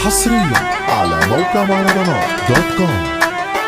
حصريا على موقع مهرجانات دوت كوم.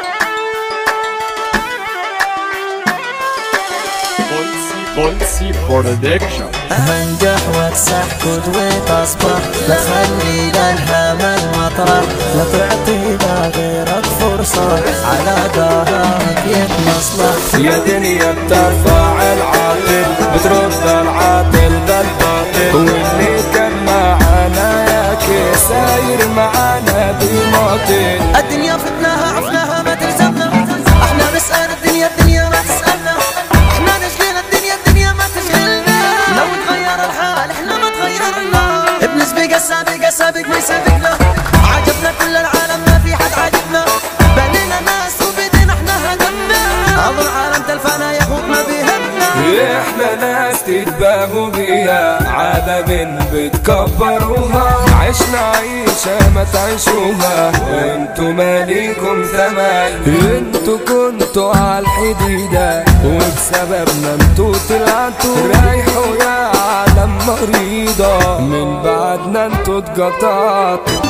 بولسي برودكشن. هنجح واكسح قدوة تصبح، لا تخلي للهمل مطرح، لا تعطي لغيرك فرصة على ظهرك يتمصلح. يا دنيا بترفع العاطل، بترد العاطل بالباطل، واللي كان معانا ياكي ساير معانا بماطل. الدنيا فتناها عفناها ما تلزمنا، احنا نسأل الدنيا الدنيا ما تسألنا، احنا نشغل الدنيا ما تشغلنا. لو تغير الحال احنا ما تغيرنا، ابن سبيق سابق ما يسابقنا. عجبنا كل العالم ما في حد عاجبنا، بنينا ناس وبدينا احنا هدمنا. اظن عالم تلفانا يخوض ما بيهمنا، احنا ناس تتباهوا بيها، عالم بتكبروها. عشنا عيشة ما تعيشوها، انتو ماليكم ثمن. انتو كنتوا عالحديدة، وبسببنا انتو طلعتوا رايحوا يا عالم مريضة. من بعدنا انتو اتقطعتوا.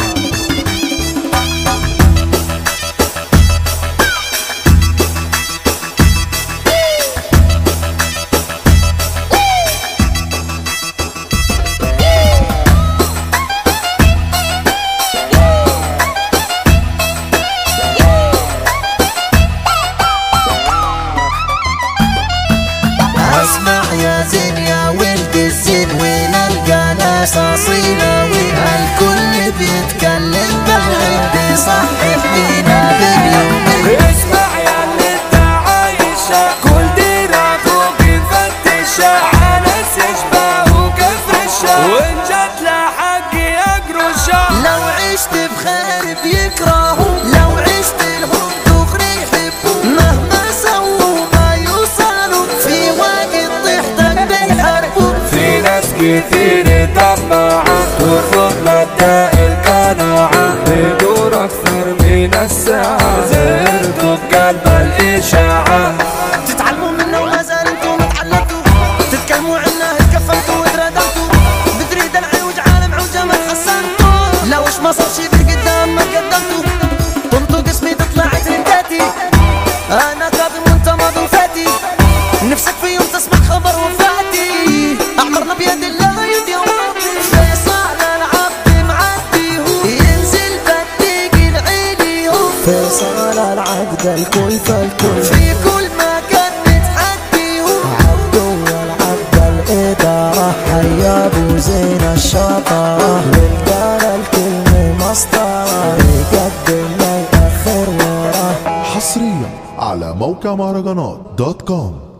اسمع يا زين يا ولد الزين، ونلقى ناس اصيلة، الكل بيتكلم بالغيب صحح لينا باليمين. اسمع يا اللي انت عايشة، كل دراعه بيفتشها على سجبه وكفشها، وان جات لحق يقرشها. لو عشت بخير بيكرهوا، لو عشت لهم دغري يحبوا، مهما سووا ما يوصلوا، في وقت طيحتك بيحاربوا. في ناس كتير طماعة ترفض مبدأ القناعة، بيدور أكثر من الساعة، زرتوا بقلب الإشاعة. تتعلموا منا وما زال انتم ما تعلمتوا، تتكلموا عنا اتكفلتوا وتردمتوا، بتريد العوج عالم عوجة ما تحسنتوا. لو ايش ما صار شي بالقدام ما قدمتوا، طنطوا قسمي تطلع ترداتي، انا كاظم وانت ماضي وفاتي. نفسك في يوم تسمع خبر وفاتي، اعمرنا بيد الله يد واطي. فيصل العبد معدي هو، ينزل بديق العيني هو. فيصل العبد الكل فالكل، في كل مكان متحدي هو. عبدو والعبد الإدارة، حيا ابو زين الشطارة، للقال الكلمة مسطرة، يقدم ما يأخر وراه. حصريا على موقع مهرجانات دوت كوم.